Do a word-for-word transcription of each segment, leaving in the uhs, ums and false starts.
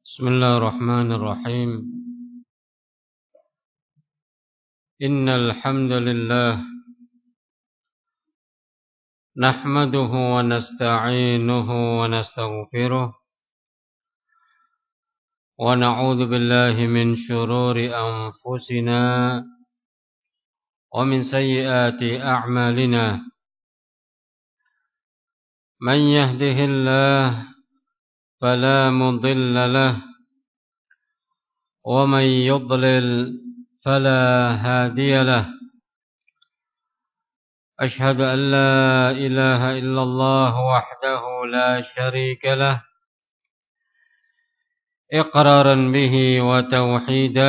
بسم الله الرحمن الرحيم إن الحمد لله نحمده ونستعينه ونستغفره ونعوذ بالله من شرور أنفسنا ومن سيئات أعمالنا من يهده الله فلا مضل له ومن يضلل فلا هادي له أشهد أن لا إله إلا الله وحده لا شريك له إقرارا به وتوحيدا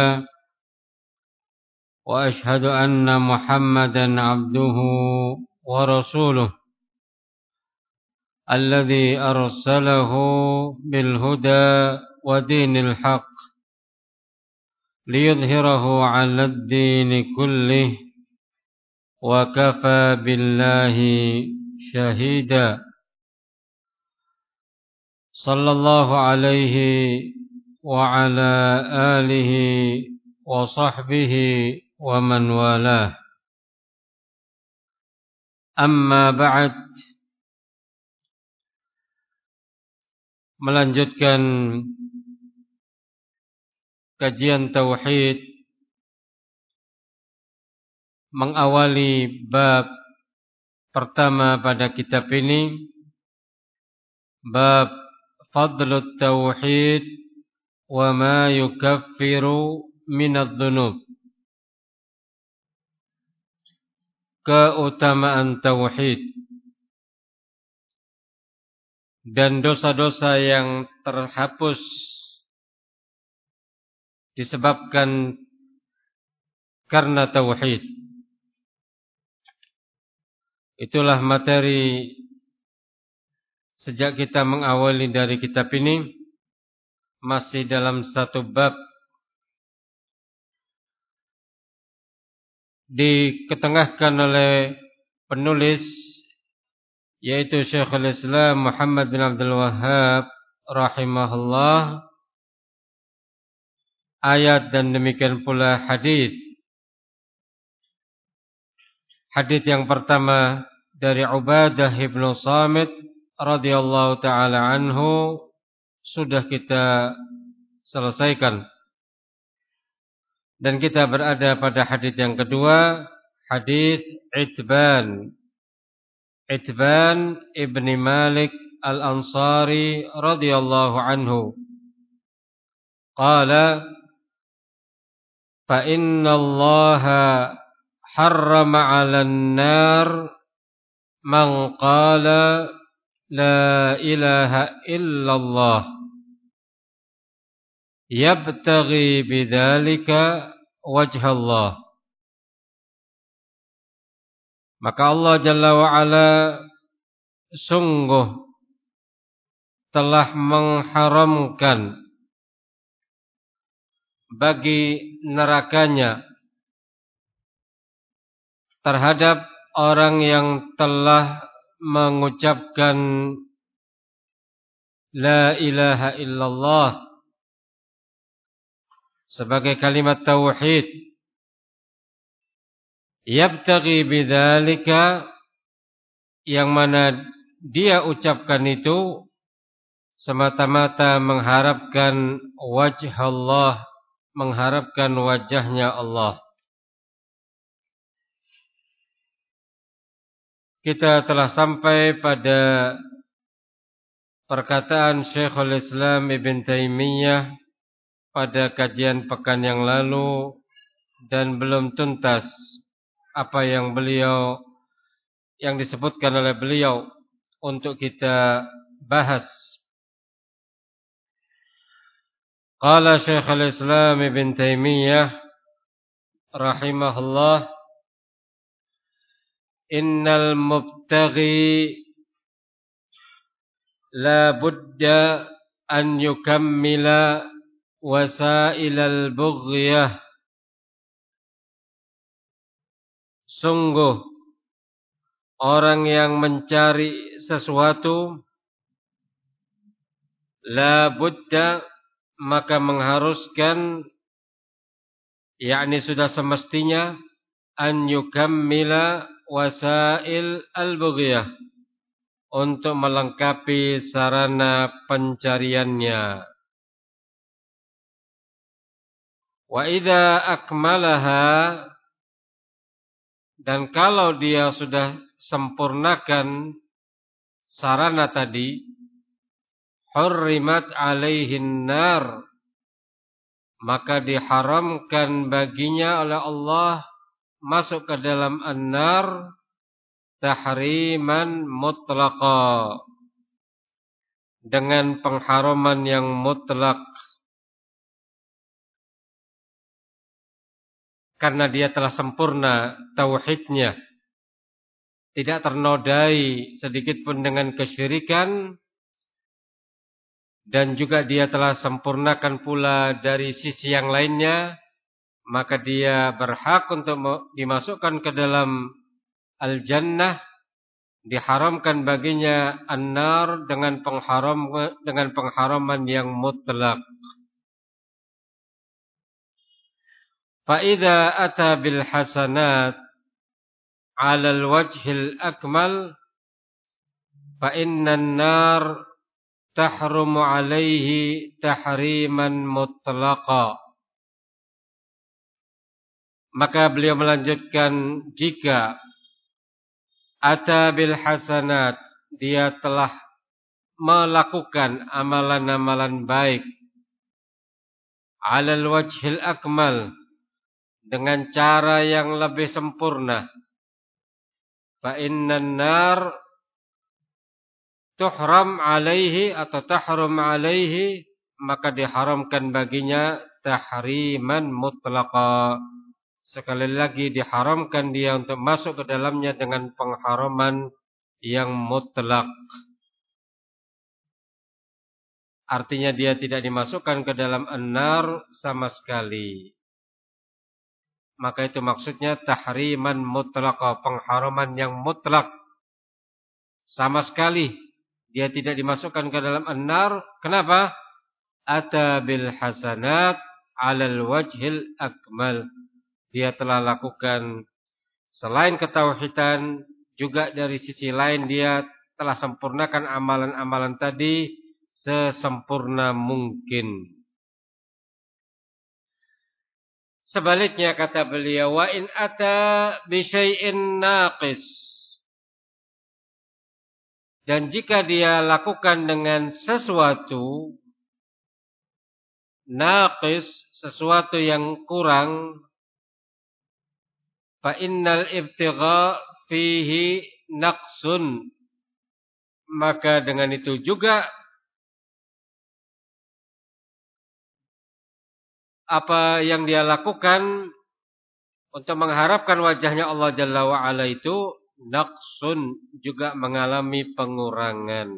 وأشهد أن محمدا عبده ورسوله الذي أرسله بالهدى ودين الحق ليظهره على الدين كله وكفى بالله شهيدا صلى الله عليه وعلى آله وصحبه ومن والاه أما بعد. Melanjutkan kajian tauhid, mengawali bab pertama pada kitab ini, bab fadlut tauhid wa ma yukaffiru minadh dhunub. Keutamaan tauhid dan dosa-dosa yang terhapus disebabkan karena tauhid. Itulah materi sejak kita mengawali dari kitab ini, masih dalam satu bab. Diketengahkan oleh penulis, yaitu Syekhul Islam Muhammad bin Abdul Wahhab rahimahullah, ayat dan demikian pula hadis. Hadis yang pertama dari Ubadah bin Samit radhiyallahu taala anhu sudah kita selesaikan. Dan kita berada pada hadis yang kedua, hadis Itban Itban ibni Malik al-Ansari radhiyallahu anhu. Qala fa inna Allaha harrama 'alan nar man qala la ilaha illallah yabtaghi bidzalika wajha Allah. Maka Allah Jalla wa Ala sungguh telah mengharamkan bagi nerakanya terhadap orang yang telah mengucapkan la ilaha illallah sebagai kalimat tauhid, yabtaghi bidzalika, yang mana dia ucapkan itu semata-mata mengharapkan wajh Allah, mengharapkan wajahnya Allah. Kita telah sampai pada perkataan Syekhul Islam Ibn Taimiyah pada kajian pekan yang lalu, dan belum tuntas apa yang beliau yang disebutkan oleh beliau untuk kita bahas. Qala Syekhul Islam Ibn Taimiyah rahimahullah, innal mubtaghi la budda an yukammila wasailal bughyah. Sungguh orang yang mencari sesuatu, la budda, maka mengharuskan, yakni sudah semestinya, an yukammila wasail al-bughiyah, untuk melengkapi sarana pencariannya. Wa idza akmalaha, dan kalau dia sudah sempurnakan sarana tadi, hurrimat alaihin nar, maka diharamkan baginya oleh Allah masuk ke dalam an-nar tahriman mutlaqa, dengan pengharaman yang mutlak, karena dia telah sempurna tauhidnya, tidak ternodai sedikit pun dengan kesyirikan, dan juga dia telah sempurnakan pula dari sisi yang lainnya, maka dia berhak untuk dimasukkan ke dalam al-jannah, diharamkan baginya an-nar dengan pengharam dengan pengharaman yang mutlak. Fa idza ata bil hasanat 'ala al-wajhil akmal fa innan nar tahrumu 'alaihi tahriman mutlaqa. Maka beliau melanjutkan, jika ata bil hasanat, dia telah melakukan amalan-amalan baik, 'alal wajhil akmal, dengan cara yang lebih sempurna, fa innan nar tuhram alaihi atau tahrum alaihi, maka diharamkan baginya tahriman mutlaqa. Sekali lagi diharamkan dia untuk masuk ke dalamnya dengan pengharaman yang mutlak. Artinya dia tidak dimasukkan ke dalam an-nar sama sekali. Maka itu maksudnya tahriman mutlaqa, pengharaman yang mutlak. Sama sekali dia tidak dimasukkan ke dalam an-nar. Kenapa? Ata bil hasanat 'alal wajhil akmal. Dia telah lakukan selain ketauhidan, juga dari sisi lain dia telah sempurnakan amalan-amalan tadi sesempurna mungkin. Sebaliknya kata beliau, wa in ata bi syai'in naqis, dan jika dia lakukan dengan sesuatu naqis, sesuatu yang kurang, fa innal ibtigha fihi naqsun, maka dengan itu juga apa yang dia lakukan untuk mengharapkan wajahnya Allah Jalla wa Ala itu naqsun, juga mengalami pengurangan.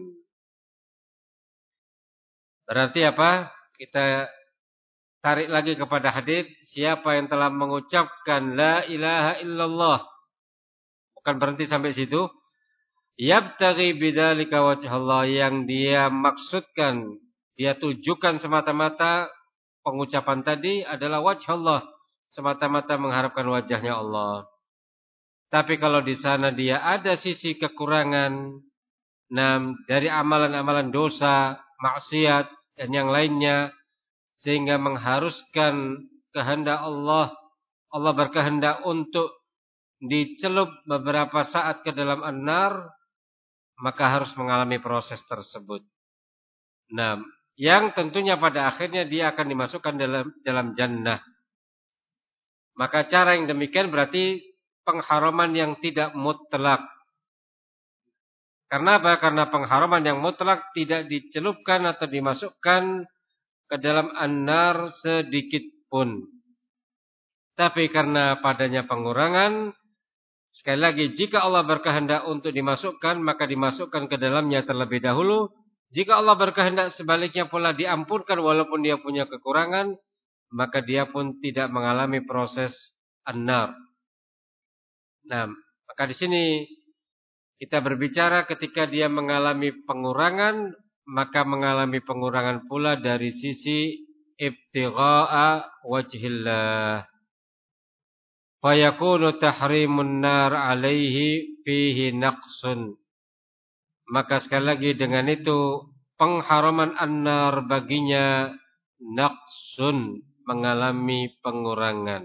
Berarti apa? Kita tarik lagi kepada hadis, siapa yang telah mengucapkan la ilaha illallah, bukan berhenti sampai situ, yabtaghi bidzalika wajhallah, yang dia maksudkan, dia tujukan semata-mata pengucapan tadi adalah wajhallah, semata-mata mengharapkan wajahnya Allah. Tapi kalau di sana dia ada sisi kekurangan, nah, dari amalan-amalan dosa, maksiat dan yang lainnya, sehingga mengharuskan kehendak Allah, Allah berkehendak untuk dicelup beberapa saat ke dalam an-nar, maka harus mengalami proses tersebut. Nah, yang tentunya pada akhirnya dia akan dimasukkan dalam dalam jannah. Maka cara yang demikian berarti pengharaman yang tidak mutlak. Karena apa? Karena pengharaman yang mutlak tidak dicelupkan atau dimasukkan ke dalam an-nar sedikit pun. Tapi karena padanya pengurangan, sekali lagi, jika Allah berkehendak untuk dimasukkan, maka dimasukkan ke dalamnya terlebih dahulu. Jika Allah berkehendak sebaliknya pula diampunkan walaupun dia punya kekurangan, maka dia pun tidak mengalami proses an-nar. Nah, maka di sini kita berbicara ketika dia mengalami pengurangan, maka mengalami pengurangan pula dari sisi ibtigha'a wajhillah. Fayakunu tahrimun nar alaihi fihi naqsun. Maka sekali lagi dengan itu pengharaman an-nar baginya naqsun, mengalami pengurangan.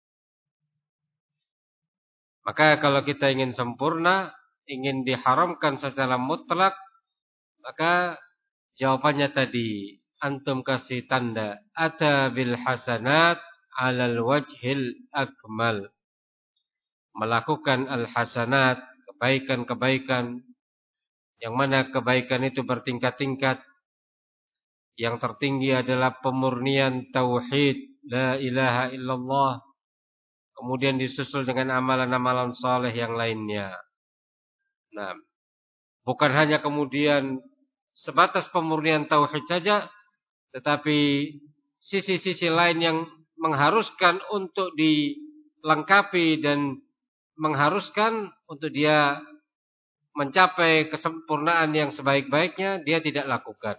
Maka kalau kita ingin sempurna, ingin diharamkan secara mutlak, maka jawabannya tadi antum kasih tanda ata bil hasanat alal wajhil akmal. Melakukan al hasanat, kebaikan-kebaikan, yang mana kebaikan itu bertingkat-tingkat. Yang tertinggi adalah pemurnian tauhid la ilaha illallah, kemudian disusul dengan amalan-amalan saleh yang lainnya. Nah, bukan hanya kemudian sebatas pemurnian tauhid saja, tetapi sisi-sisi lain yang mengharuskan untuk dilengkapi dan mengharuskan untuk dia mencapai kesempurnaan yang sebaik-baiknya, dia tidak lakukan.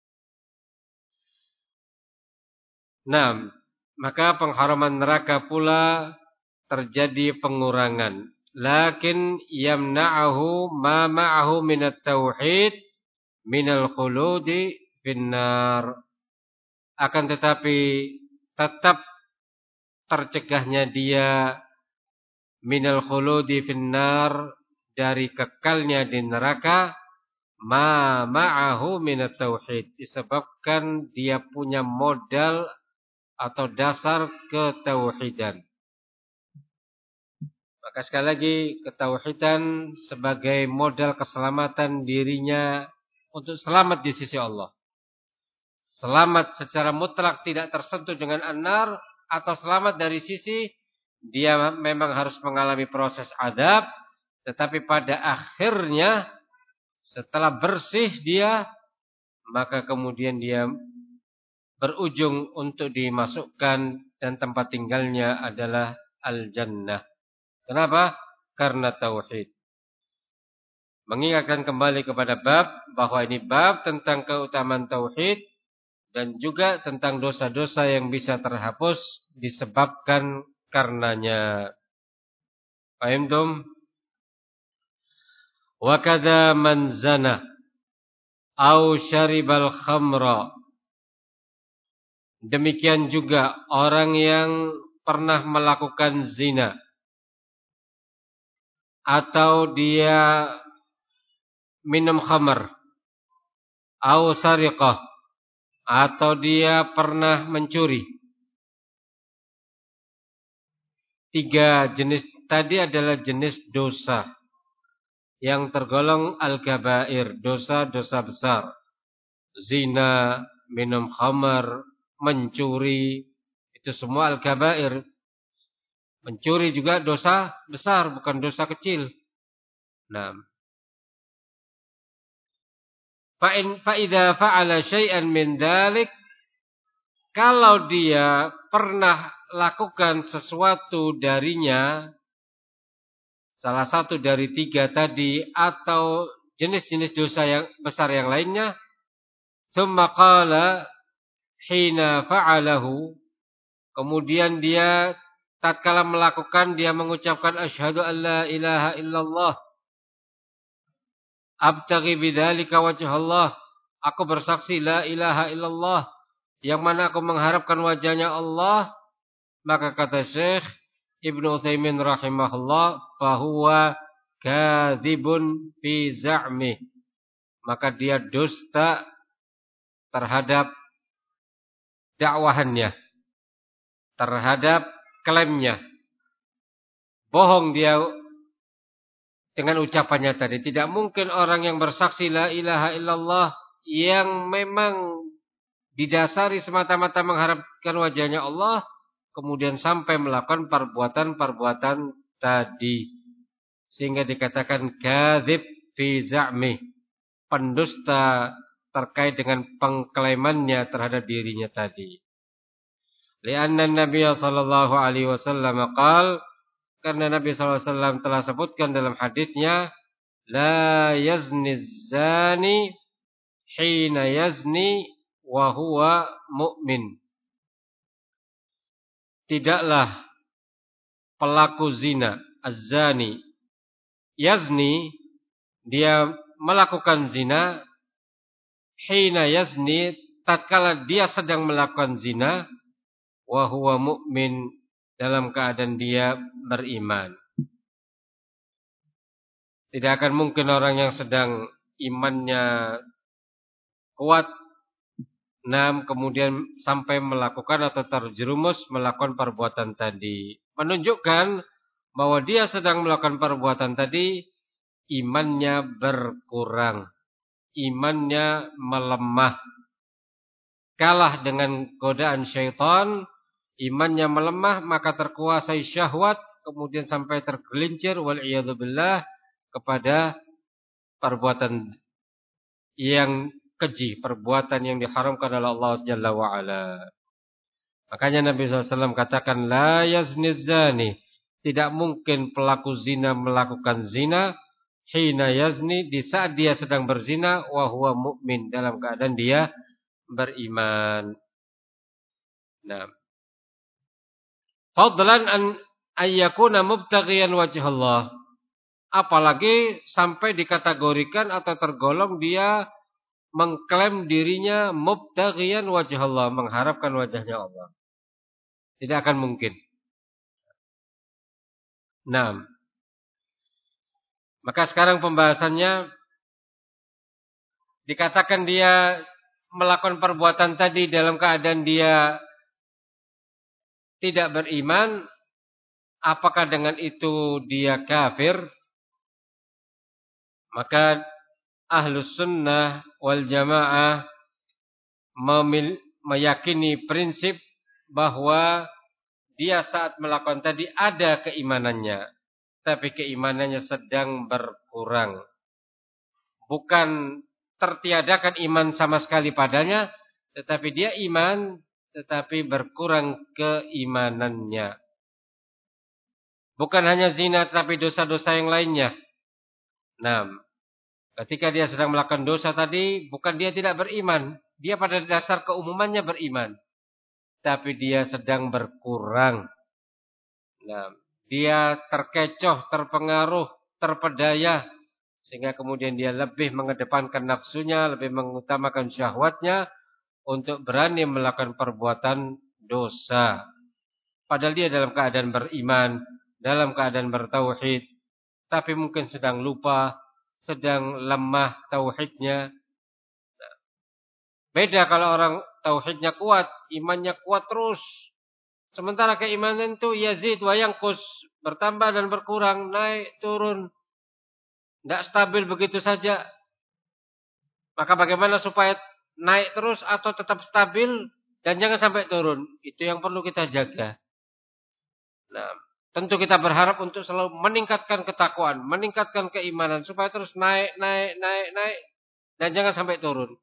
Nah, maka pengharaman neraka pula terjadi pengurangan. Lakin yamna'ahu ma ma'ahu minat tauhid minal khuludi finnar. Akan tetapi tetap tercegahnya dia minal khuludi finnar, dari kekalnya di neraka, ma ma'ahu minat tauhid, disebabkan dia punya modal atau dasar ketauhidan. Maka sekali lagi, ketauhidan sebagai modal keselamatan dirinya untuk selamat di sisi Allah. Selamat secara mutlak tidak tersentuh dengan an-nar, atau selamat dari sisi dia memang harus mengalami proses adab, tetapi pada akhirnya setelah bersih dia, maka kemudian dia berujung untuk dimasukkan dan tempat tinggalnya adalah al-jannah. Kenapa? Karena tauhid. Mengingatkan kembali kepada bab, bahwa ini bab tentang keutamaan tauhid dan juga tentang dosa-dosa yang bisa terhapus disebabkan karenanya. Paham tum? Wa kadza man zana au syaribal khamra. Demikian juga orang yang pernah melakukan zina, atau dia minum khamar, au sariqah, atau dia pernah mencuri. Tiga jenis tadi adalah jenis dosa yang tergolong al-kabair, dosa-dosa besar. Zina, minum khamar, mencuri, itu semua al-kabair. Mencuri juga dosa besar, bukan dosa kecil. Nah, fa'in fa'idha fa'ala syai'an min dhalik, kalau dia pernah lakukan sesuatu darinya, salah satu dari tiga tadi atau jenis-jenis dosa yang besar yang lainnya, tsumma qala hina fa'alahu, kemudian dia tatkala melakukan dia mengucapkan asyhadu an la ilaha illallah abtaghi bidzalika wajhallah, aku bersaksi la ilaha illallah, yang mana aku mengharapkan wajahnya Allah, maka kata Syekh Ibnu Utsaimin rahimahullah, fahuwa kadzibun fi za'mi, maka dia dusta terhadap dakwahannya, terhadap klaimnya. Bohong dia dengan ucapannya tadi. Tidak mungkin orang yang bersaksi la ilaha illallah yang memang didasari semata-mata mengharapkan wajahnya Allah, kemudian sampai melakukan perbuatan-perbuatan tadi, sehingga dikatakan kadzib fi za'mi, pendusta terkait dengan pengklaimannya terhadap dirinya tadi. Lianna Nabi sallallahu alaihi wasallam qaal, karena Nabi sallallahu alaihi wasallam telah sebutkan dalam hadisnya, la yazni zani hina yazni wa huwa mu'min. tidaklah pelaku zina, az-zani, yazni, dia melakukan zina, hina yazni, tatkala dia sedang melakukan zina, wa huwa mu'min, dalam keadaan dia beriman. Tidak akan mungkin orang yang sedang imannya kuat, nam, kemudian sampai melakukan atau terjerumus melakukan perbuatan tadi. Menunjukkan bahwa dia sedang melakukan perbuatan tadi, imannya berkurang, imannya melemah, kalah dengan godaan syaitan, imannya melemah, maka terkuasai syahwat, kemudian sampai tergelincir wal'iyadzubillah kepada perbuatan yang keji, perbuatan yang diharamkan oleh Allah Jalla wa'ala. Makanya Nabi shallallahu alaihi wasallam katakan, la yazni zani, tidak mungkin pelaku zina melakukan zina, hina yazni, di saat dia sedang berzina, wa huwa mu'min, dalam keadaan dia beriman. Nah, fadlan an ayyakuna mubtaghiyan wajh Allah. Apalagi sampai dikategorikan atau tergolong dia mengklaim dirinya mubtaghiyan wajh Allah, mengharapkan wajahnya Allah. Tidak akan mungkin. Nah, maka sekarang pembahasannya dikatakan dia melakukan perbuatan tadi dalam keadaan dia tidak beriman, apakah dengan itu dia kafir? Maka Ahlus Sunnah wal Jamaah memil, meyakini prinsip bahwa dia saat melakukan tadi ada keimanannya, tapi keimanannya sedang berkurang. Bukan tertiadakan iman sama sekali padanya, tetapi dia iman, tetapi berkurang keimanannya. Bukan hanya zina, tetapi dosa-dosa yang lainnya. Nah, ketika dia sedang melakukan dosa tadi, bukan dia tidak beriman. Dia pada dasar keumumannya beriman. Tapi dia sedang berkurang. Nah, dia terkecoh, terpengaruh, terpedaya. Sehingga kemudian dia lebih mengedepankan nafsunya, lebih mengutamakan syahwatnya untuk berani melakukan perbuatan dosa. Padahal dia dalam keadaan beriman, dalam keadaan bertauhid. Tapi mungkin sedang lupa, sedang lemah tauhidnya. Beda kalau orang tauhidnya kuat, imannya kuat terus. Sementara keimanan itu yazid wa yanqus, bertambah dan berkurang, naik turun, tidak stabil begitu saja. Maka bagaimana supaya naik terus atau tetap stabil dan jangan sampai turun? Itu yang perlu kita jaga. Nah, tentu kita berharap untuk selalu meningkatkan ketakwaan, meningkatkan keimanan supaya terus naik, naik, naik, naik dan jangan sampai turun.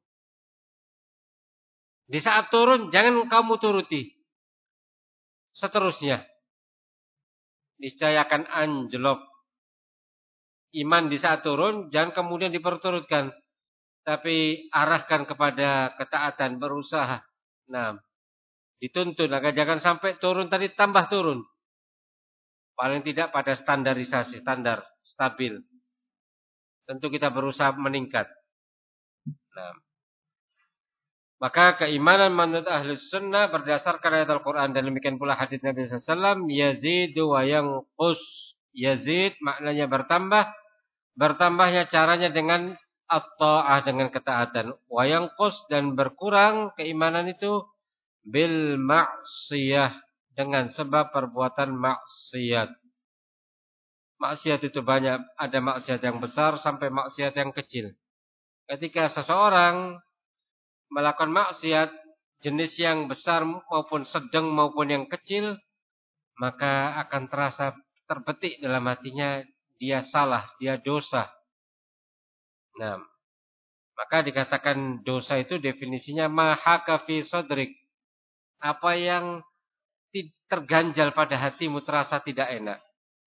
Di saat turun jangan kamu turuti. Seterusnya niscaya akan anjlok. Iman di saat turun jangan kemudian diperturutkan, tapi arahkan kepada ketaatan, berusaha. Nah, dituntun agar jangan sampai turun tadi tambah turun. Paling tidak pada standarisasi, standar, stabil. Tentu kita berusaha meningkat. Nah, maka keimanan menurut Ahlus Sunnah berdasarkan ayat Al-Quran dan demikian pula hadits Nabi sallallahu alaihi wasallam, yazidu wa yanqus. Yazid maknanya bertambah. Bertambahnya caranya dengan at-ta'ah, dengan ketaatan. Wa yanqus, dan berkurang keimanan itu bil ma'siyah, dengan sebab perbuatan maksiat. Maksiat itu banyak, ada maksiat yang besar sampai maksiat yang kecil. Ketika seseorang melakukan maksiat jenis yang besar maupun sedang maupun yang kecil, maka akan terasa terbetik dalam hatinya dia salah, dia dosa. Nah, maka dikatakan dosa itu definisinya mahaka fi sadrik, apa yang terganjal pada hatimu terasa tidak enak.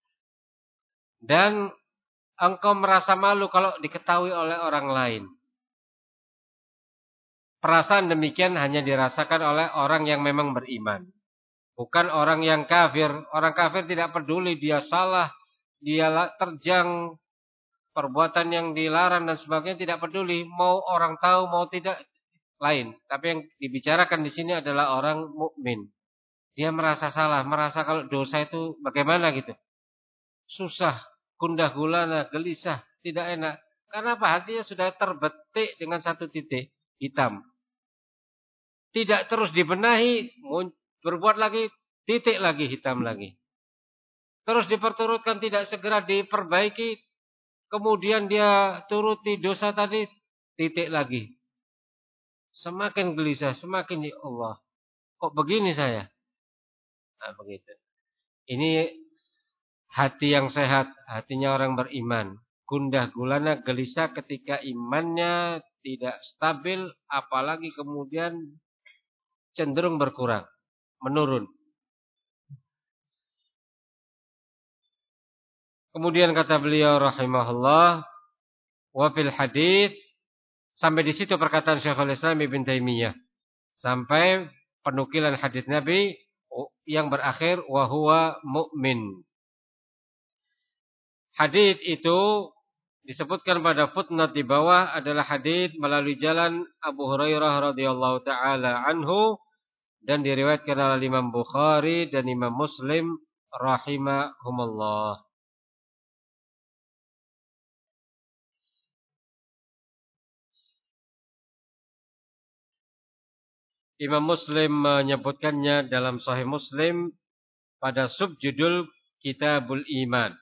Dan engkau merasa malu kalau diketahui oleh orang lain. Perasaan demikian hanya dirasakan oleh orang yang memang beriman. Bukan orang yang kafir. Orang kafir tidak peduli dia salah, dia terjang perbuatan yang dilarang dan sebagainya, tidak peduli. Mau orang tahu mau tidak, lain. Tapi yang dibicarakan di sini adalah orang mukmin. Dia merasa salah, merasa kalau dosa itu bagaimana gitu. Susah, gundah gulana, gelisah, tidak enak. Karena apa? Hatinya sudah terbetik dengan satu titik hitam. Tidak terus dibenahi, berbuat lagi, titik lagi, hitam lagi. Terus diperturutkan, tidak segera diperbaiki, kemudian dia turuti dosa tadi, titik lagi. Semakin gelisah, semakin ya Allah, kok begini saya? Nah, begitu. Ini hati yang sehat, hatinya orang beriman. Gundah gulana, gelisah ketika imannya tidak stabil, apalagi kemudian cenderung berkurang, menurun. Kemudian kata beliau rahimahullah, wa fil hadits, sampai di situ perkataan Syekhul Islam Ibn Taimiyah. Sampai penukilan hadis Nabi yang berakhir wa huwa mu'min. Hadis itu disebutkan pada footnote di bawah adalah hadis melalui jalan Abu Hurairah radhiyallahu taala anhu dan diriwayatkan oleh Imam Bukhari dan Imam Muslim rahimahumullah. Imam Muslim menyebutkannya dalam Sahih Muslim pada subjudul Kitabul Iman.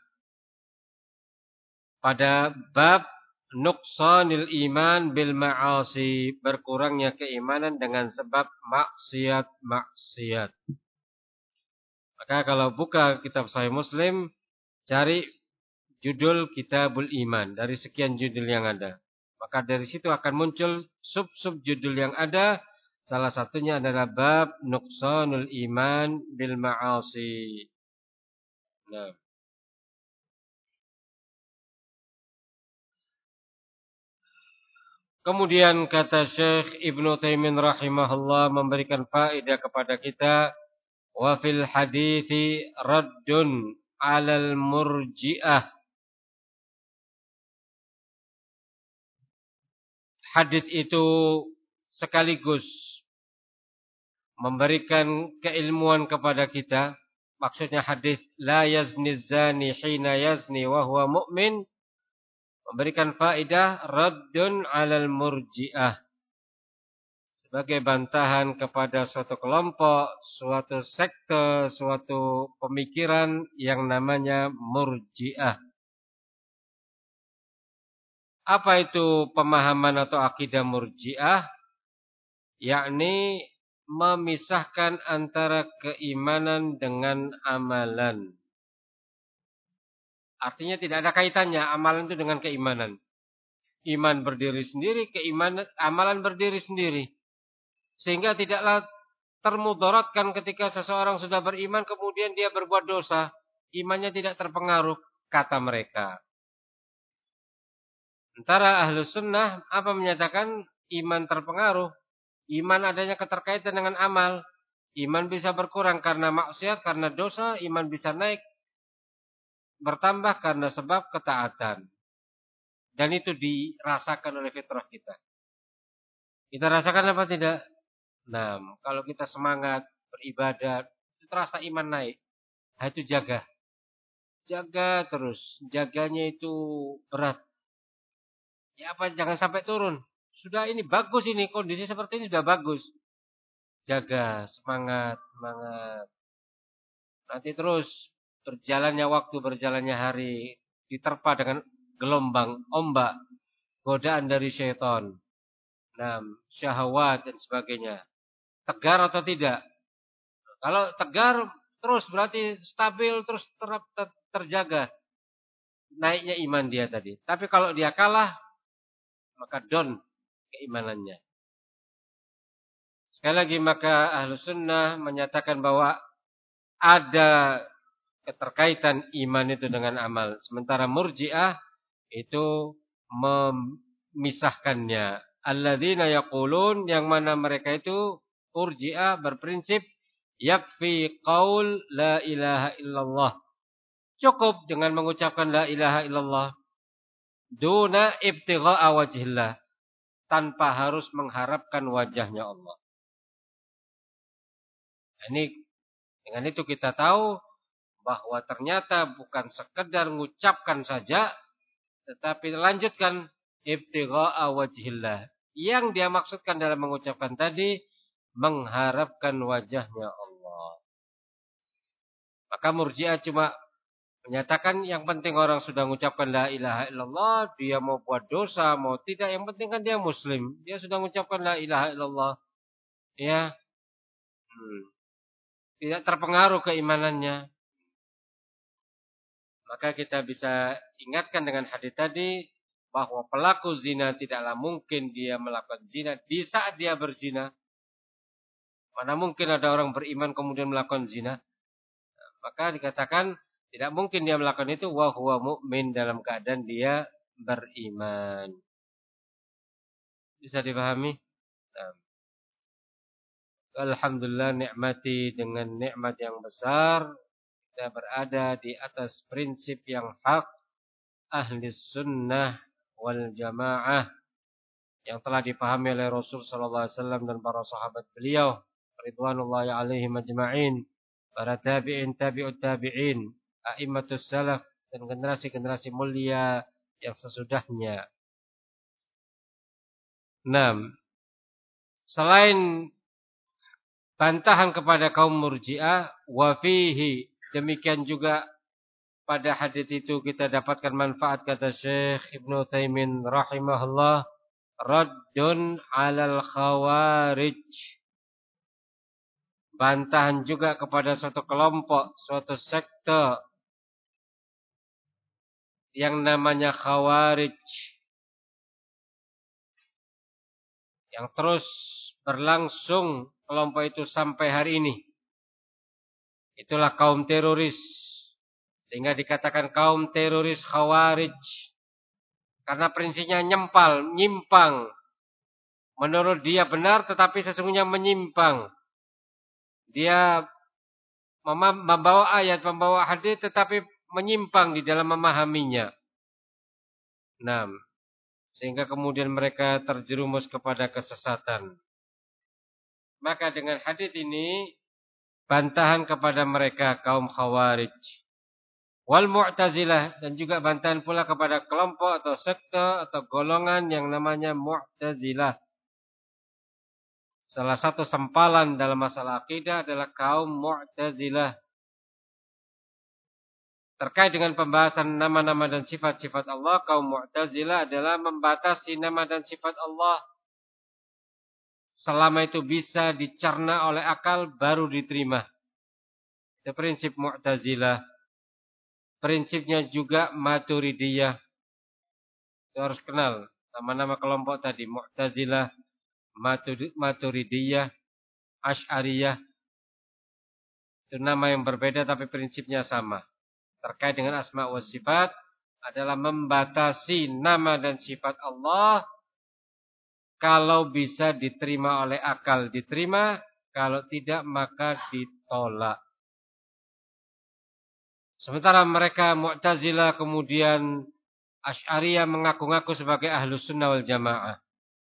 Pada bab nuqsanil iman bil ma'asi, berkurangnya keimanan dengan sebab maksiat-maksiat. Maka kalau buka kitab Sahih Muslim, cari judul Kitabul Iman dari sekian judul yang ada. Maka dari situ akan muncul sub-sub judul yang ada. Salah satunya adalah bab nuqsanul iman bil ma'asi. Nah. Kemudian kata Syekh Ibnu Taimiyah rahimahullah memberikan faedah kepada kita, wa fil hadithi raddun 'alal murji'ah. Hadits itu sekaligus memberikan keilmuan kepada kita. Maksudnya hadis la yazni zani hina yazni wa huwa mu'min, memberikan faedah raddun 'alal murji'ah, sebagai bantahan kepada suatu kelompok, suatu sekte, suatu pemikiran yang namanya murji'ah. Apa itu pemahaman atau akidah murji'ah? Yakni memisahkan antara keimanan dengan amalan. Artinya tidak ada kaitannya amalan itu dengan keimanan. Iman berdiri sendiri, keimanan, amalan berdiri sendiri. Sehingga tidaklah termudaratkan ketika seseorang sudah beriman kemudian dia berbuat dosa. Imannya tidak terpengaruh, kata mereka. Antara Ahlus Sunnah apa menyatakan iman terpengaruh? Iman adanya keterkaitan dengan amal. Iman bisa berkurang karena maksiat, karena dosa. Iman bisa naik, bertambah karena sebab ketaatan. Dan itu dirasakan oleh fitrah kita. Kita rasakan apa tidak? Nah, kalau kita semangat beribadah, itu terasa iman naik. Nah, itu jaga. Jaga terus. Jaganya itu berat. Ya apa, jangan sampai turun. Sudah ini bagus ini, kondisi seperti ini sudah bagus. Jaga, semangat, semangat. Nanti terus berjalannya waktu, berjalannya hari, diterpa dengan gelombang, ombak, godaan dari syaitan, nah, syahwat dan sebagainya. Tegar atau tidak? Kalau tegar terus berarti stabil, terus ter, ter, terjaga naiknya iman dia tadi. Tapi kalau dia kalah, maka down keimanannya. Sekali lagi, maka Ahlus Sunnah menyatakan bahwa ada keterkaitan iman itu dengan amal. Sementara Murji'ah itu memisahkannya. Alladzina yaqulun, yang mana mereka itu Murji'ah berprinsip yakfi qaul la ilaha illallah. Cukup dengan mengucapkan la ilaha illallah. Duna ibtigha'a wajhillah. Tanpa harus mengharapkan wajahnya Allah. Ini, dengan itu kita tahu bahwa ternyata bukan sekedar mengucapkan saja, tetapi lanjutkan ibtigha'a wajhillah. Yang dia maksudkan dalam mengucapkan tadi, mengharapkan wajahnya Allah. Maka Murji'ah cuma menyatakan yang penting orang sudah mengucapkan la ilaha illallah, dia mau buat dosa, mau tidak, yang penting kan dia muslim. Dia sudah mengucapkan la ilaha illallah. Ya. Hmm. Tidak terpengaruh keimanannya. Maka kita bisa ingatkan dengan hadis tadi bahwa pelaku zina tidaklah mungkin dia melakukan zina di saat dia berzina. Mana mungkin ada orang beriman kemudian melakukan zina? Maka dikatakan tidak mungkin dia melakukan itu wa huwa mu'min, dalam keadaan dia beriman. Bisa dipahami? Nah. Alhamdulillah, nikmati dengan nikmat yang besar kita berada di atas prinsip yang hak ahli sunnah wal jamaah yang telah dipahami oleh Rasul sallallahu alaihi wasallam dan para sahabat beliau ridwanullahi alaihim ajma'in, para tabi'in, tabi'ut tabi'in, a'immatus salaf, dan generasi-generasi mulia yang sesudahnya. enam. Selain bantahan kepada kaum Murji'ah, wa fihi, demikian juga pada hadis itu kita dapatkan manfaat, kata Syekh Ibnu Utsaimin rahimahullah, raddun 'alal khawarij. Bantahan juga kepada suatu kelompok, suatu sekte yang namanya Khawarij, yang terus berlangsung kelompok itu sampai hari ini. Itulah kaum teroris. Sehingga dikatakan kaum teroris Khawarij. Karena prinsipnya nyempal, nyimpang. Menurut dia benar tetapi sesungguhnya menyimpang. Dia membawa ayat, membawa hadis tetapi menyimpang di dalam memahaminya. Nah, sehingga kemudian mereka terjerumus kepada kesesatan. Maka dengan hadis ini bantahan kepada mereka kaum Khawarij wal Mu'tazilah, dan juga bantahan pula kepada kelompok atau sekte atau golongan yang namanya Mu'tazilah. Salah satu sempalan dalam masalah akidah adalah kaum Mu'tazilah. Terkait dengan pembahasan nama-nama dan sifat-sifat Allah, kaum Mu'tazilah adalah membatasi nama dan sifat Allah. Selama itu bisa dicerna oleh akal, baru diterima. Itu prinsip Mu'tazilah. Prinsipnya juga Maturidiyah. Itu harus kenal nama-nama kelompok tadi. Mu'tazilah, Maturidiyah, Asy'ariyah. Itu nama yang berbeda tapi prinsipnya sama. Terkait dengan asma wa sifat adalah membatasi nama dan sifat Allah. Kalau bisa diterima oleh akal, diterima. Kalau tidak, maka ditolak. Sementara mereka Mu'tazilah kemudian Asy'ariyah mengaku-ngaku sebagai Ahlus Sunnah wal Jamaah.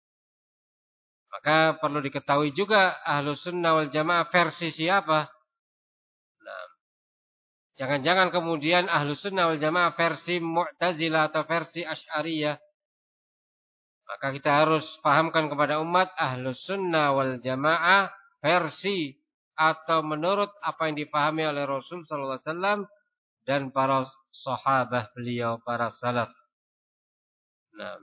Maka perlu diketahui juga Ahlus Sunnah wal Jamaah versi siapa? Nah, jangan-jangan kemudian Ahlus Sunnah wal Jamaah versi Mu'tazilah atau versi Asy'ariyah. Maka kita harus pahamkan kepada umat Ahlus Sunnah wal Jamaah versi atau menurut apa yang dipahami oleh Rasul sallallahu alaihi wasallam dan para sahabat beliau, para salaf. Nah,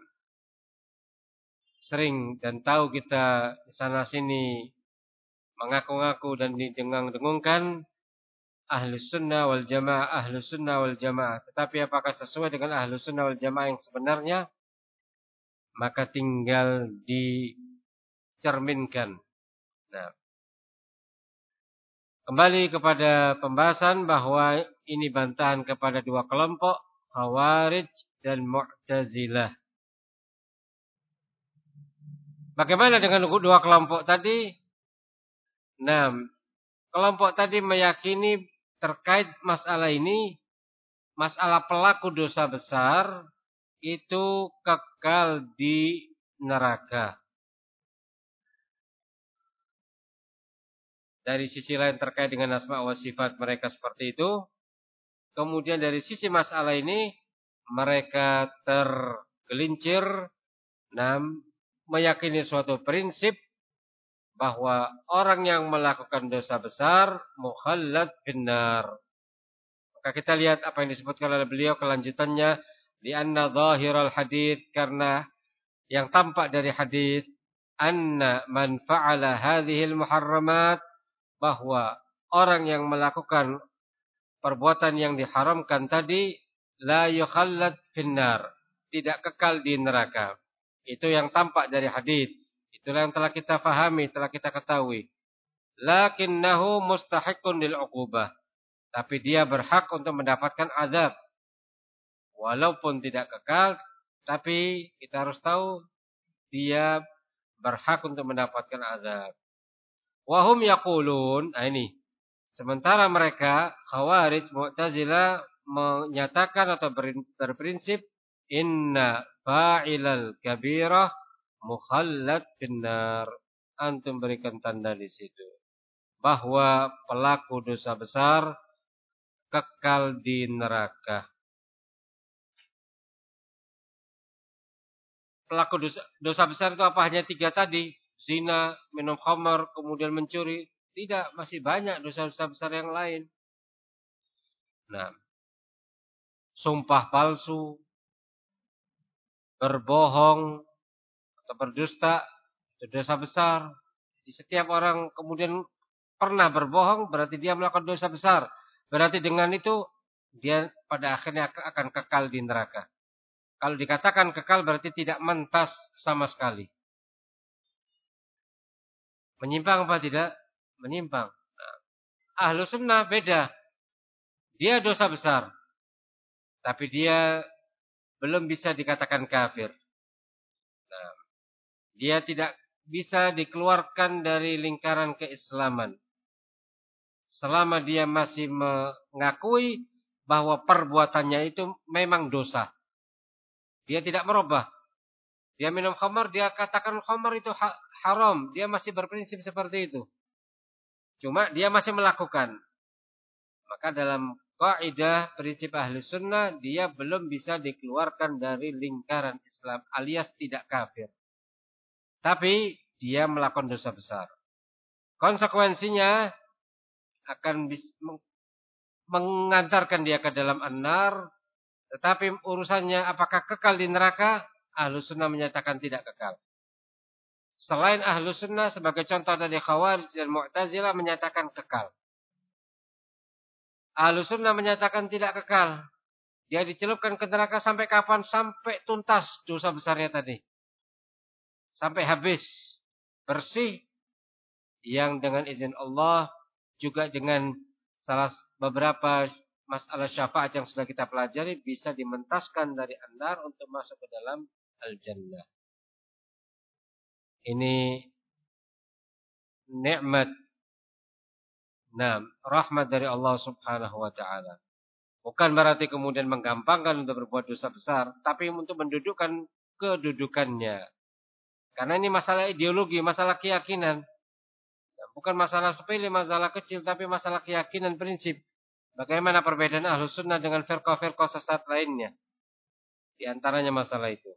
sering dan tahu kita di sana sini mengaku-ngaku dan didengung-dengungkan Ahlus Sunnah wal Jamaah, Ahlus Sunnah wal Jamaah. Tetapi apakah sesuai dengan Ahlus Sunnah wal Jamaah yang sebenarnya? Maka tinggal dicerminkan. Nah, kembali kepada pembahasan bahwa ini bantahan kepada dua kelompok, Khawarij dan Mu'tazilah. Bagaimana dengan dua kelompok tadi? Nah, Kelompok tadi meyakini terkait masalah ini, masalah pelaku dosa besar itu kekal di neraka. Dari sisi lain terkait dengan asma wa sifat mereka seperti itu. Kemudian dari sisi masalah ini mereka tergelincir dan meyakini suatu prinsip bahwa orang yang melakukan dosa besar mukhallad finnar. Maka kita lihat apa yang disebutkan oleh beliau kelanjutannya, di anna zahiral hadits, karena yang tampak dari hadis, anna man fa'ala hadhil muharramat, bahwa orang yang melakukan perbuatan yang diharamkan tadi la yukhallad finnar, tidak kekal di neraka. Itu yang tampak dari hadis. Itulah yang telah kita fahami, telah kita ketahui. Lakinnahu mustahiqqun lil 'uqubah. Tapi dia berhak untuk mendapatkan azab. Walaupun tidak kekal, tapi kita harus tahu dia berhak untuk mendapatkan azab. Wahum yaqulun, nah ini. Sementara mereka Khawarij, Mu'tazilah menyatakan atau berprinsip inna fa'ilal kabirah mukhallad finnar. Antum berikan tanda di situ bahwa pelaku dosa besar kekal di neraka. Pelaku dosa, dosa besar itu apa? Hanya tiga tadi. Zina, minum khamar, kemudian mencuri. Tidak, masih banyak dosa-dosa besar yang lain. Nah, sumpah palsu, berbohong, atau berdusta, itu dosa besar. Jadi setiap orang kemudian pernah berbohong, berarti dia melakukan dosa besar. Berarti dengan itu, dia pada akhirnya akan kekal di neraka. Kalau dikatakan kekal berarti tidak mentas sama sekali. Menyimpang apa tidak? Menyimpang. Nah, ahlu sunnah beda. Dia dosa besar. Tapi dia belum bisa dikatakan kafir. Nah, dia tidak bisa dikeluarkan dari lingkaran keislaman. Selama dia masih mengakui bahwa perbuatannya itu memang dosa. Dia tidak merubah. Dia minum khamar, dia katakan khamar itu haram. Dia masih berprinsip seperti itu. Cuma dia masih melakukan. Maka dalam kaidah prinsip ahli sunnah, dia belum bisa dikeluarkan dari lingkaran Islam alias tidak kafir. Tapi dia melakukan dosa besar. Konsekuensinya akan mengantarkan dia ke dalam an-nar. Tetapi urusannya apakah kekal di neraka? Ahlu sunnah menyatakan tidak kekal. Selain ahlu sunnah sebagai contoh dari Khawarij dan Mu'tazilah menyatakan kekal. Ahlu sunnah menyatakan tidak kekal. Dia dicelupkan ke neraka sampai kapan? Sampai tuntas dosa besarnya tadi. Sampai habis. Bersih. Yang dengan izin Allah. Juga dengan salah beberapa masalah syafaat yang sudah kita pelajari. Bisa dimentaskan dari an-nar untuk masuk ke dalam al-jannah. Ini nikmat, nah, rahmat dari Allah Subhanahu wa taala. Bukan berarti kemudian menggampangkan untuk berbuat dosa besar, tapi untuk mendudukkan kedudukannya. Karena ini masalah ideologi, masalah keyakinan. Bukan masalah sepele, masalah kecil, tapi masalah keyakinan prinsip. Bagaimana perbedaan Ahlus Sunnah dengan firqah-firqah sesat lainnya? Di antaranya masalah itu.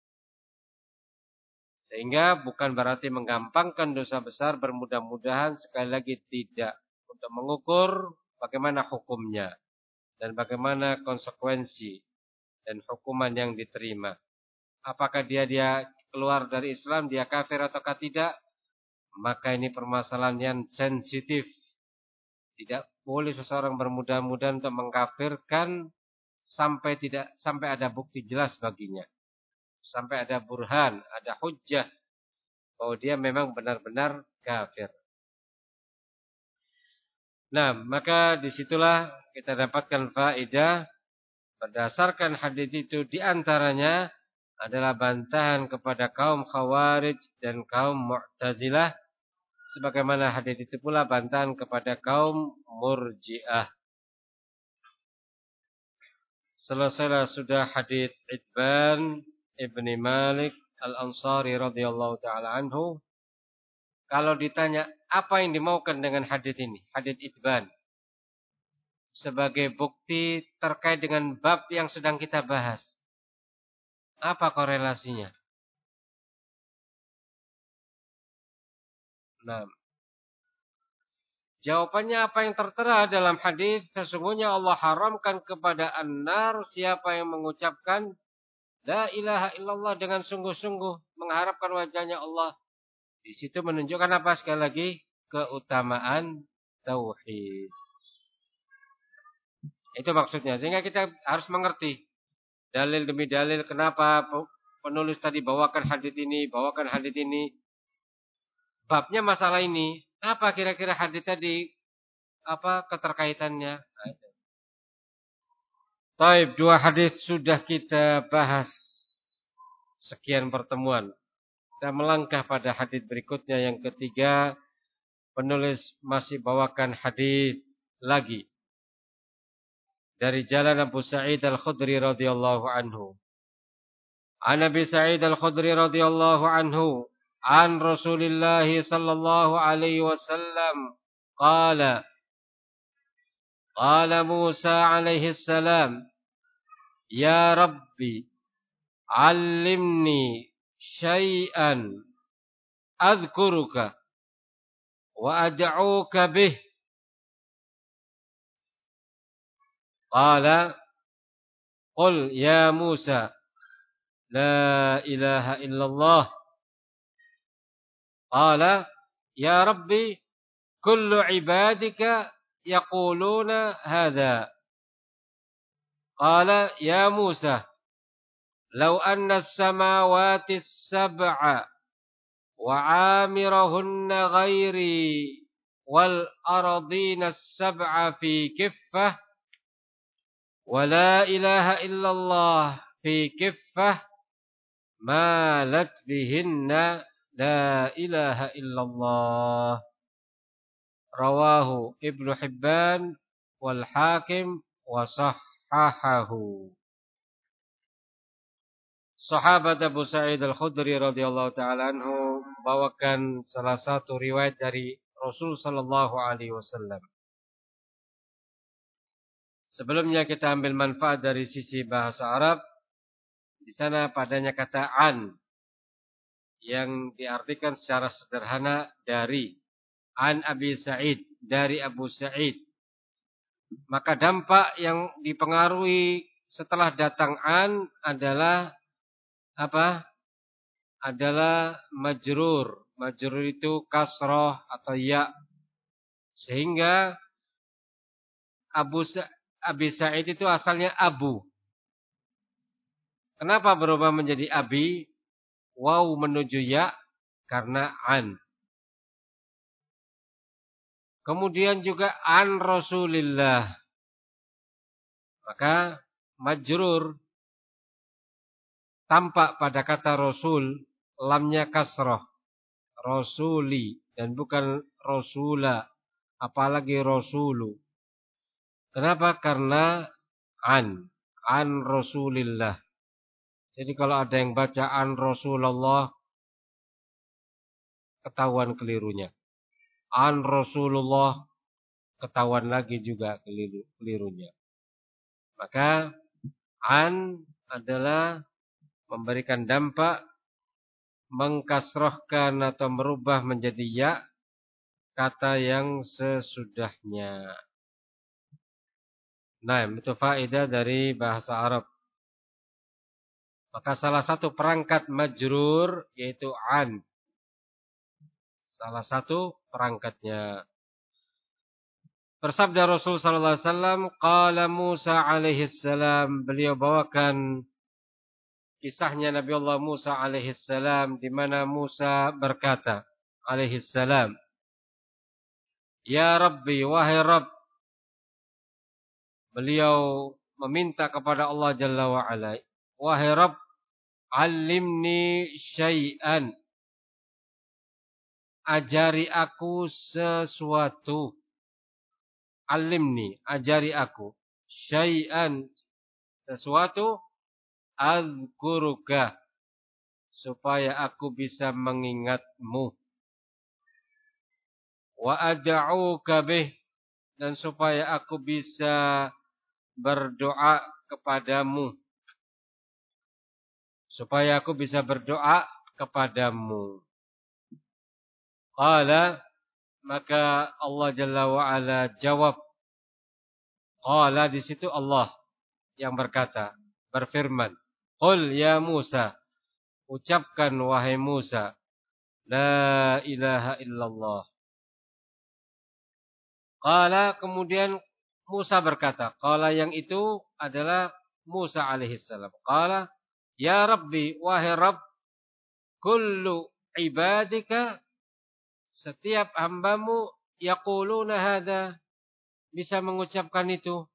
Sehingga bukan berarti menggampangkan dosa besar, bermudah-mudahan sekali lagi tidak. Untuk mengukur bagaimana hukumnya. Dan bagaimana konsekuensi dan hukuman yang diterima. Apakah dia dia keluar dari Islam, dia kafir ataukah tidak? Maka ini permasalahan yang sensitif. Tidak boleh seseorang bermudah-mudahan untuk mengkafirkan sampai tidak sampai ada bukti jelas baginya. Sampai ada burhan, ada hujjah bahwa dia memang benar-benar kafir. Nah, maka disitulah kita dapatkan faedah berdasarkan hadis itu, di antaranya adalah bantahan kepada kaum Khawarij dan kaum Mu'tazilah, sebagaimana hadits itu pula bantahan kepada kaum Murji'ah. Selesailah sudah hadits Itban ibni Malik Al-Ansari radhiyallahu taala anhu. Kalau ditanya apa yang dimaukan dengan hadits ini, hadits Itban, sebagai bukti terkait dengan bab yang sedang kita bahas, apa korelasinya? Nah, jawabannya apa yang tertera dalam hadis, sesungguhnya Allah haramkan kepada an-nar siapa yang mengucapkan la ilaha illallah dengan sungguh-sungguh mengharapkan wajahnya Allah. Di situ menunjukkan apa sekali lagi? Keutamaan tauhid. Itu maksudnya. Sehingga kita harus mengerti dalil demi dalil kenapa penulis tadi bawakan hadis ini, bawakan hadis ini. Babnya masalah ini. Apa kira-kira hadis tadi? Apa keterkaitannya? Taib, dua hadis sudah kita bahas sekian pertemuan. Kita melangkah pada hadis berikutnya yang ketiga. Penulis masih bawakan hadis lagi dari jalan Abu Sa'id Al-Khudri radhiyallahu anhu. An Abi Sa'id Al-Khudri radhiyallahu anhu an Rasulillah sallallahu alaihi wasallam qala qala Musa alaihi salam ya Rabbi 'allimni syai'an adhkuruka wa ad'uka bih. Qala qul ya Musa la ilaha illallah. Qala ya Rabbi kullu ibadika yaquluna hadha. Qala ya Musa law anna as-samawati as-sab'a wa 'amirahunna ghairi wal ardina as-sab'a fi kiffah wa la ilaha illallah fi kiffah malat bihinna la ilaha illallah. Rawahu Ibnu Hibban wal Hakim wa sahhahahu. Sahabat Abu Sa'id Al-Khudri radhiyallahu taala anhu bawakan salah satu riwayat dari Rasul sallallahu alaihi wasallam. Sebelumnya kita ambil manfaat dari sisi bahasa Arab. Di sana padanya kata an yang diartikan secara sederhana dari. An Abi Sa'id, dari Abu Sa'id. Maka dampak yang dipengaruhi setelah datang an adalah apa? Adalah majrur. Majrur itu kasroh atau ya. Sehingga Abu Sa- Abi Sa'id itu asalnya Abu. Kenapa berubah menjadi Abi? Waw menuju ya karena an. Kemudian juga an Rasulillah. Maka majrur tampak pada kata Rasul, lamnya kasroh. Rasuli dan bukan Rasula, apalagi Rasulu. Kenapa? Karena an, an Rasulillah. Jadi kalau ada yang baca an Rasulullah, ketahuan kelirunya. An Rasulullah, ketahuan lagi juga keliru, kelirunya. Maka an adalah memberikan dampak, mengkasrohkan atau merubah menjadi ya kata yang sesudahnya. Nah, itu faedah dari bahasa Arab. Maka salah satu perangkat majrur yaitu an. Salah satu perangkatnya. Bersabda Rasul sallallahu alaihi wasallam, qala Musa alaihi salam, beliau bawakan kisahnya Nabi Allah Musa alaihi salam di mana Musa berkata alaihi salam, ya Rabbi, wahai Rabb. Beliau meminta kepada Allah Jalla wa Ala, wahai Rabb, 'allimni syai'an. ajari aku sesuatu. Alimni, ajari aku. Syai'an, sesuatu. Azkuruka, supaya aku bisa mengingatmu. Wa ad'uka bih, dan supaya aku bisa berdoa kepadamu. Supaya aku bisa berdoa kepadamu. Qala, maka Allah Jalla wa Ala jawab. Qala, di situ Allah yang berkata, berfirman, Qul ya Musa, ucapkan wahai Musa, la ilaha illallah. Qala, kemudian Musa berkata, qala yang itu adalah Musa alaihissalam. Qala, ya Rabbi, wahai Rabb, kullu ibadika, setiap hambamu, yaquluna hadha, bisa mengucapkan itu.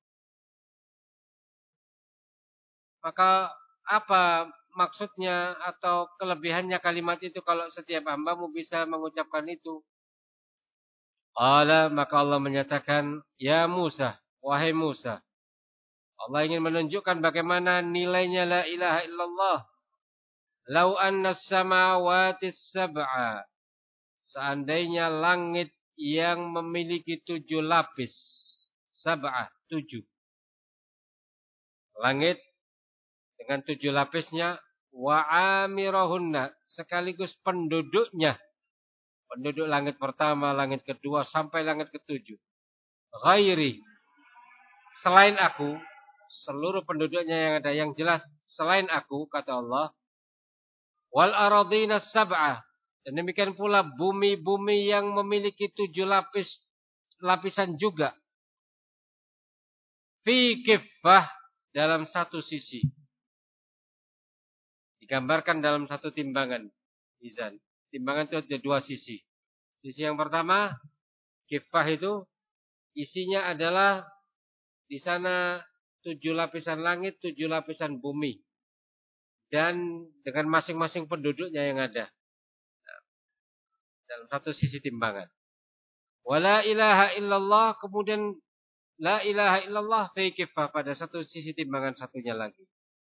Maka apa maksudnya atau kelebihannya kalimat itu kalau setiap hambamu bisa mengucapkan itu? Qala, maka Allah menyatakan, ya Musa, wahai Musa. Allah ingin menunjukkan bagaimana nilainya la ilaha illallah. Lau anna samawati sab'a, seandainya langit yang memiliki tujuh lapis. Sab'ah, tujuh. Langit dengan tujuh lapisnya. Wa amirahunna, sekaligus penduduknya. Penduduk langit pertama, langit kedua, sampai langit ketujuh. Ghairi, selain aku, seluruh penduduknya yang ada, yang jelas selain aku, kata Allah. Wal aradina sab'ah, dan demikian pula bumi-bumi yang memiliki tujuh lapis, lapisan juga. Fi kiffah, dalam satu sisi. Digambarkan dalam satu timbangan. Mizan. Timbangan itu ada dua sisi. Sisi yang pertama, kiffah itu isinya adalah di sana tujuh lapisan langit, tujuh lapisan bumi. Dan dengan masing-masing penduduknya yang ada. Nah, dalam satu sisi timbangan. Wala ilaha illallah, kemudian la ilaha illallah fi kiffah, pada satu sisi timbangan satunya lagi.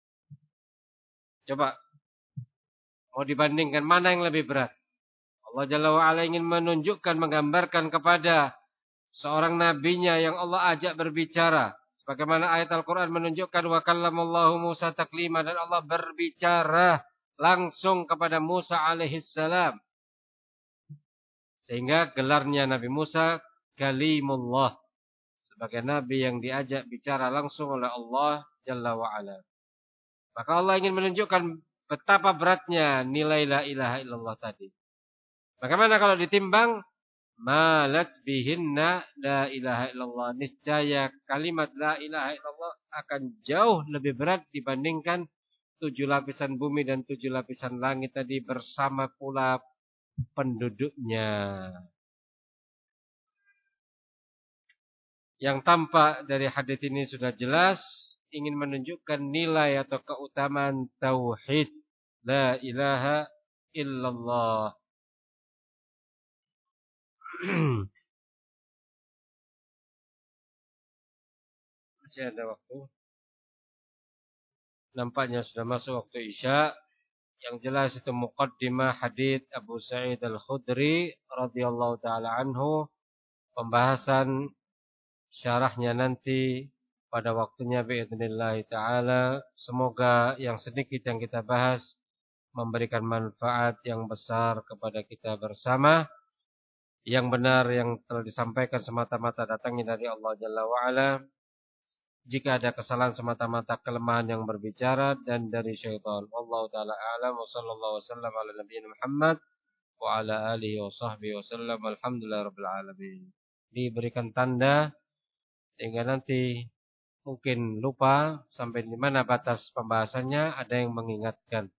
Coba mau dibandingkan mana yang lebih berat? Allah Jalla wa Ala ingin menunjukkan, menggambarkan kepada seorang nabinya yang Allah ajak berbicara. Sebagaimana ayat Al-Quran menunjukkan, wa kallamallahu Musa taklima, dan Allah berbicara langsung kepada Musa alaihissalam. Sehingga gelarnya Nabi Musa Kalimullah, sebagai nabi yang diajak bicara langsung oleh Allah Jalla wa Ala. Maka Allah ingin menunjukkan betapa beratnya nilai la ilaha illallah tadi. Bagaimana kalau ditimbang? Malat bihinna la ilaha illallah. Niscaya kalimat la ilaha illallah akan jauh lebih berat dibandingkan tujuh lapisan bumi dan tujuh lapisan langit tadi bersama pula penduduknya. Yang tampak dari hadits ini sudah jelas, ingin menunjukkan nilai atau keutamaan tauhid la ilaha illallah. Masih ada waktu. Nampaknya sudah masuk waktu Isya. Yang jelas itu muqaddimah hadits Abu Sa'id Al-Khudri radhiyallahu taala anhu. Pembahasan syarahnya nanti pada waktunya biidznillah taala. Semoga yang sedikit yang kita bahas memberikan manfaat yang besar kepada kita bersama. Yang benar yang telah disampaikan semata-mata datangnya dari Allah Jalla wa Ala. Jika ada kesalahan semata-mata kelemahan yang berbicara dan dari syaitan. Wallahu taala a'lam wa sallallahu wasallam ala nabiyina Muhammad wa ala alihi wa sahbihi wasallam. Alhamdulillahirabbil alamin. Diberikan tanda sehingga nanti mungkin lupa sampai di mana batas pembahasannya, ada yang mengingatkan.